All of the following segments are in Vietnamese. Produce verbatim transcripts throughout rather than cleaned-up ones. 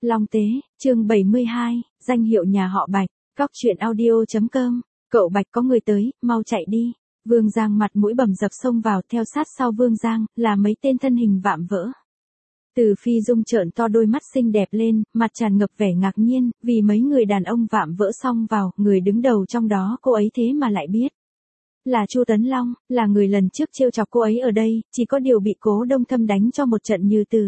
Long Tế, chương bảy mươi hai, danh hiệu nhà họ Bạch, Cóc truyện audio chấm com, cậu Bạch có người tới, mau chạy đi. Vương Giang mặt mũi bầm dập xông vào, theo sát sau Vương Giang, là mấy tên thân hình vạm vỡ. Từ Phi Dung trợn to đôi mắt xinh đẹp lên, mặt tràn ngập vẻ ngạc nhiên, vì mấy người đàn ông vạm vỡ xông vào, người đứng đầu trong đó cô ấy thế mà lại biết. Là Chu Tấn Long, là người lần trước trêu chọc cô ấy ở đây, chỉ có điều bị Cố Đông Thâm đánh cho một trận như từ.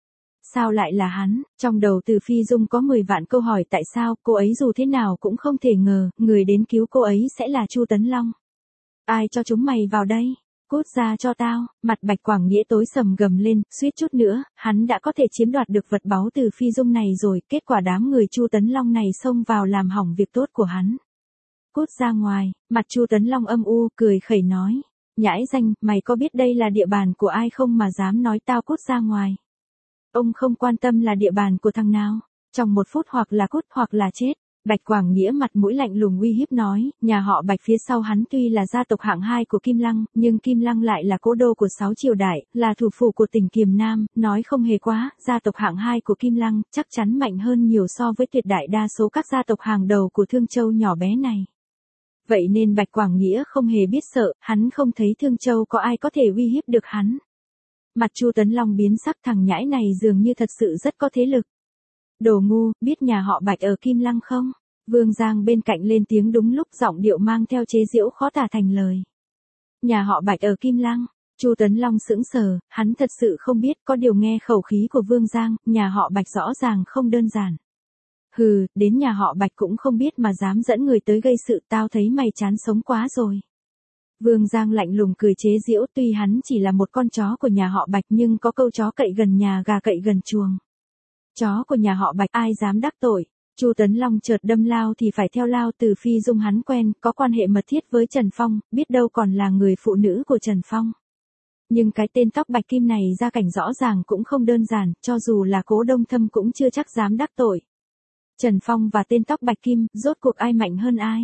Sao lại là hắn? Trong đầu Từ Phi Dung có mười vạn câu hỏi tại sao, cô ấy dù thế nào cũng không thể ngờ, người đến cứu cô ấy sẽ là Chu Tấn Long. Ai cho chúng mày vào đây? Cút ra cho tao, mặt Bạch Quảng Nghĩa tối sầm gầm lên, suýt chút nữa, hắn đã có thể chiếm đoạt được vật báu Từ Phi Dung này rồi, kết quả đám người Chu Tấn Long này xông vào làm hỏng việc tốt của hắn. Cút ra ngoài, mặt Chu Tấn Long âm u, cười khẩy nói, nhãi danh, mày có biết đây là địa bàn của ai không mà dám nói tao cút ra ngoài? Ông không quan tâm là địa bàn của thằng nào, trong một phút hoặc là cút hoặc là chết. Bạch Quảng Nghĩa mặt mũi lạnh lùng uy hiếp nói, nhà họ Bạch phía sau hắn tuy là gia tộc hạng hai của Kim Lăng, nhưng Kim Lăng lại là cố đô của sáu triều đại, là thủ phủ của tỉnh Kiềm Nam, nói không hề quá, gia tộc hạng hai của Kim Lăng chắc chắn mạnh hơn nhiều so với tuyệt đại đa số các gia tộc hàng đầu của Thương Châu nhỏ bé này. Vậy nên Bạch Quảng Nghĩa không hề biết sợ, hắn không thấy Thương Châu có ai có thể uy hiếp được hắn. Mặt Chu Tấn Long biến sắc, thằng nhãi này dường như thật sự rất có thế lực. Đồ ngu, biết nhà họ Bạch ở Kim Lăng không? Vương Giang bên cạnh lên tiếng đúng lúc, giọng điệu mang theo chế giễu khó tả thành lời. Nhà họ Bạch ở Kim Lăng? Chu Tấn Long sững sờ, hắn thật sự không biết, có điều nghe khẩu khí của Vương Giang, nhà họ Bạch rõ ràng không đơn giản. Hừ, đến nhà họ Bạch cũng không biết mà dám dẫn người tới gây sự, tao thấy mày chán sống quá rồi. Vương Giang lạnh lùng cười chế giễu, tuy hắn chỉ là một con chó của nhà họ Bạch nhưng có câu chó cậy gần nhà gà cậy gần chuồng. Chó của nhà họ Bạch ai dám đắc tội? Chu Tấn Long chợt đâm lao thì phải theo lao. Từ Phi Dung hắn quen, có quan hệ mật thiết với Trần Phong, biết đâu còn là người phụ nữ của Trần Phong. Nhưng cái tên tóc bạch kim này gia cảnh rõ ràng cũng không đơn giản, cho dù là Cố Đông Thâm cũng chưa chắc dám đắc tội. Trần Phong và tên tóc bạch kim, rốt cuộc ai mạnh hơn ai?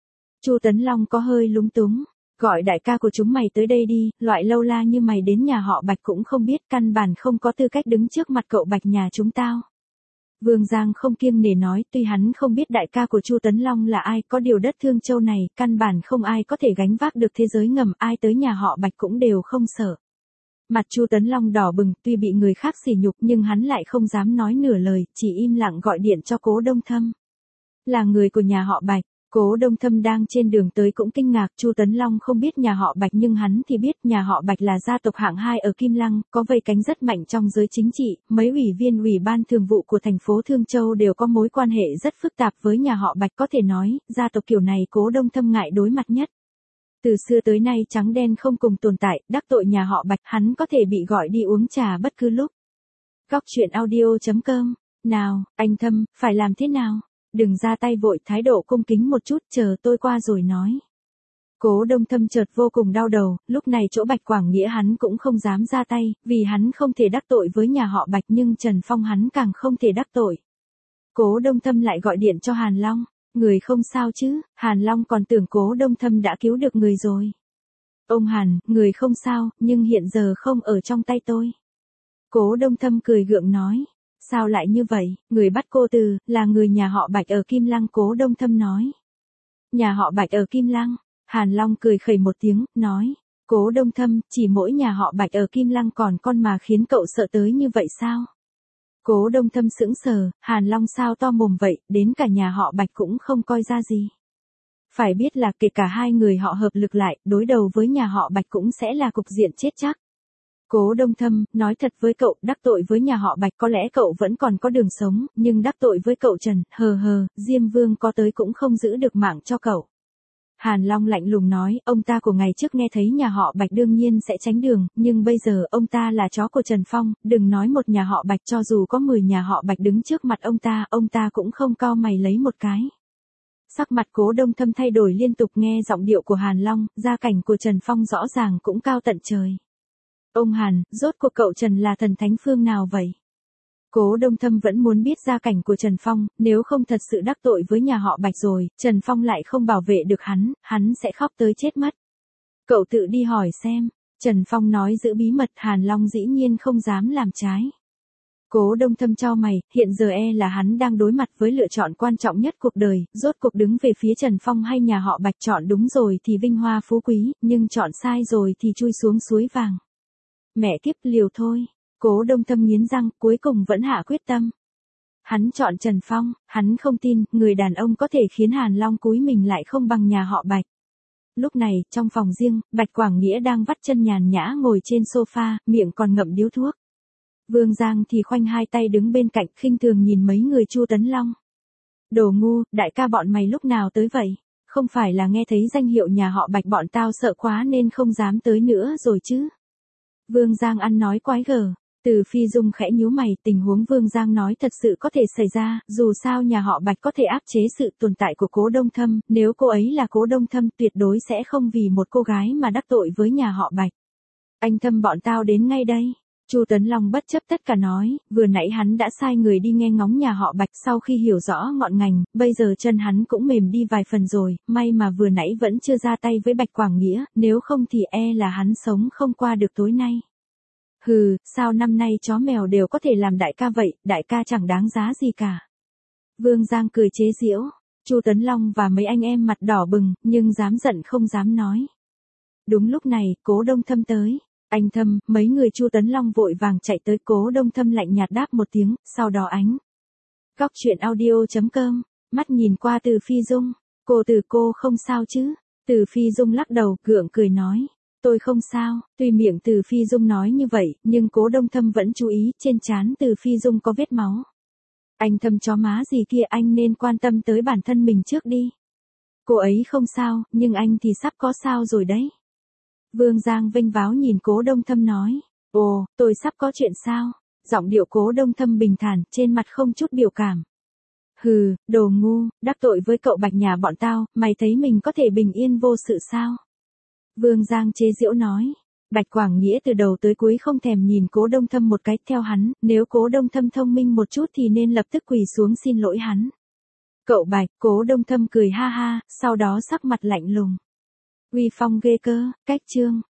Chu Tấn Long có hơi lúng túng. Gọi đại ca của chúng mày tới đây đi, loại lâu la như mày đến nhà họ Bạch cũng không biết, căn bản không có tư cách đứng trước mặt cậu Bạch nhà chúng tao. Vương Giang không kiêng nể nói, tuy hắn không biết đại ca của Chu Tấn Long là ai, có điều đất Thương Châu này, căn bản không ai có thể gánh vác được thế giới ngầm, ai tới nhà họ Bạch cũng đều không sợ. Mặt Chu Tấn Long đỏ bừng, tuy bị người khác sỉ nhục nhưng hắn lại không dám nói nửa lời, chỉ im lặng gọi điện cho Cố Đông Thâm. Là người của nhà họ Bạch. Cố Đông Thâm đang trên đường tới cũng kinh ngạc, Chu Tấn Long không biết nhà họ Bạch nhưng hắn thì biết nhà họ Bạch là gia tộc hạng hai ở Kim Lăng, có vây cánh rất mạnh trong giới chính trị, mấy ủy viên ủy ban thường vụ của thành phố Thương Châu đều có mối quan hệ rất phức tạp với nhà họ Bạch, có thể nói, gia tộc kiểu này Cố Đông Thâm ngại đối mặt nhất. Từ xưa tới nay trắng đen không cùng tồn tại, đắc tội nhà họ Bạch hắn có thể bị gọi đi uống trà bất cứ lúc. Cóc truyện audio chấm com, nào, anh Thâm, phải làm thế nào? Đừng ra tay vội, thái độ cung kính một chút, chờ tôi qua rồi nói. Cố Đông Thâm chợt vô cùng đau đầu, lúc này chỗ Bạch Quảng Nghĩa hắn cũng không dám ra tay, vì hắn không thể đắc tội với nhà họ Bạch nhưng Trần Phong hắn càng không thể đắc tội. Cố Đông Thâm lại gọi điện cho Hàn Long, người không sao chứ? Hàn Long còn tưởng Cố Đông Thâm đã cứu được người rồi. Ông Hàn, người không sao, nhưng hiện giờ không ở trong tay tôi. Cố Đông Thâm cười gượng nói. Sao lại như vậy, người bắt cô Từ, là người nhà họ Bạch ở Kim Lăng, Cố Đông Thâm nói. Nhà họ Bạch ở Kim Lăng, Hàn Long cười khẩy một tiếng, nói, Cố Đông Thâm, chỉ mỗi nhà họ Bạch ở Kim Lăng còn con mà khiến cậu sợ tới như vậy sao? Cố Đông Thâm sững sờ, Hàn Long sao to mồm vậy, đến cả nhà họ Bạch cũng không coi ra gì. Phải biết là kể cả hai người họ hợp lực lại, đối đầu với nhà họ Bạch cũng sẽ là cục diện chết chắc. Cố Đông Thâm, nói thật với cậu, đắc tội với nhà họ Bạch có lẽ cậu vẫn còn có đường sống, nhưng đắc tội với cậu Trần, hờ hờ, Diêm Vương có tới cũng không giữ được mạng cho cậu. Hàn Long lạnh lùng nói, ông ta của ngày trước nghe thấy nhà họ Bạch đương nhiên sẽ tránh đường, nhưng bây giờ ông ta là chó của Trần Phong, đừng nói một nhà họ Bạch, cho dù có mười nhà họ Bạch đứng trước mặt ông ta, ông ta cũng không cau mày lấy một cái. Sắc mặt Cố Đông Thâm thay đổi liên tục, nghe giọng điệu của Hàn Long, gia cảnh của Trần Phong rõ ràng cũng cao tận trời. Ông Hàn, rốt cuộc cậu Trần là thần thánh phương nào vậy? Cố Đông Thâm vẫn muốn biết gia cảnh của Trần Phong, nếu không thật sự đắc tội với nhà họ Bạch rồi, Trần Phong lại không bảo vệ được hắn, hắn sẽ khóc tới chết mất. Cậu tự đi hỏi xem. Trần Phong nói giữ bí mật, Hàn Long dĩ nhiên không dám làm trái. Cố Đông Thâm chau mày, hiện giờ e là hắn đang đối mặt với lựa chọn quan trọng nhất cuộc đời, rốt cuộc đứng về phía Trần Phong hay nhà họ Bạch, chọn đúng rồi thì vinh hoa phú quý, nhưng chọn sai rồi thì chui xuống suối vàng. Mẹ kiếp, liều thôi. Cố Đông Thâm nghiến răng, cuối cùng vẫn hạ quyết tâm. Hắn chọn Trần Phong, hắn không tin, người đàn ông có thể khiến Hàn Long cúi mình lại không bằng nhà họ Bạch. Lúc này, trong phòng riêng, Bạch Quảng Nghĩa đang vắt chân nhàn nhã ngồi trên sofa, miệng còn ngậm điếu thuốc. Vương Giang thì khoanh hai tay đứng bên cạnh, khinh thường nhìn mấy người Chu Tấn Long. Đồ ngu, đại ca bọn mày lúc nào tới vậy? Không phải là nghe thấy danh hiệu nhà họ Bạch bọn tao sợ quá nên không dám tới nữa rồi chứ? Vương Giang ăn nói quái gở. Từ Phi Dung khẽ nhíu mày, tình huống Vương Giang nói thật sự có thể xảy ra, dù sao nhà họ Bạch có thể áp chế sự tồn tại của Cố Đông Thâm, nếu cô ấy là Cố Đông Thâm tuyệt đối sẽ không vì một cô gái mà đắc tội với nhà họ Bạch. Anh Thâm bọn tao đến ngay đây. Chu Tấn Long bất chấp tất cả nói, vừa nãy hắn đã sai người đi nghe ngóng nhà họ Bạch, sau khi hiểu rõ ngọn ngành, bây giờ chân hắn cũng mềm đi vài phần rồi, may mà vừa nãy vẫn chưa ra tay với Bạch Quảng Nghĩa, nếu không thì e là hắn sống không qua được tối nay. Hừ, sao năm nay chó mèo đều có thể làm đại ca vậy, đại ca chẳng đáng giá gì cả. Vương Giang cười chế giễu, Chu Tấn Long và mấy anh em mặt đỏ bừng, nhưng dám giận không dám nói. Đúng lúc này, Cố Đông Thâm tới. Anh Thâm, mấy người Chu Tấn Long vội vàng chạy tới. Cố Đông Thâm lạnh nhạt đáp một tiếng, sau đó ánh. Góc truyện audio chấm com, mắt nhìn qua Từ Phi Dung. Cô Từ, cô không sao chứ? Từ Phi Dung lắc đầu, gượng cười nói. Tôi không sao. Tuy miệng Từ Phi Dung nói như vậy, nhưng Cố Đông Thâm vẫn chú ý, trên trán Từ Phi Dung có vết máu. Anh Thâm chó má gì kia, anh nên quan tâm tới bản thân mình trước đi. Cô ấy không sao, nhưng anh thì sắp có sao rồi đấy. Vương Giang vênh váo nhìn Cố Đông Thâm nói. Ồ, tôi sắp có chuyện sao? Giọng điệu Cố Đông Thâm bình thản, trên mặt không chút biểu cảm. Hừ, đồ ngu, đắc tội với cậu Bạch nhà bọn tao, mày thấy mình có thể bình yên vô sự sao? Vương Giang chế giễu nói. Bạch Quảng Nghĩa từ đầu tới cuối không thèm nhìn Cố Đông Thâm một cái, theo hắn, nếu Cố Đông Thâm thông minh một chút thì nên lập tức quỳ xuống xin lỗi hắn. Cậu Bạch, Cố Đông Thâm cười ha ha, sau đó sắc mặt lạnh lùng. Uy phong ghê cơ, cách chương.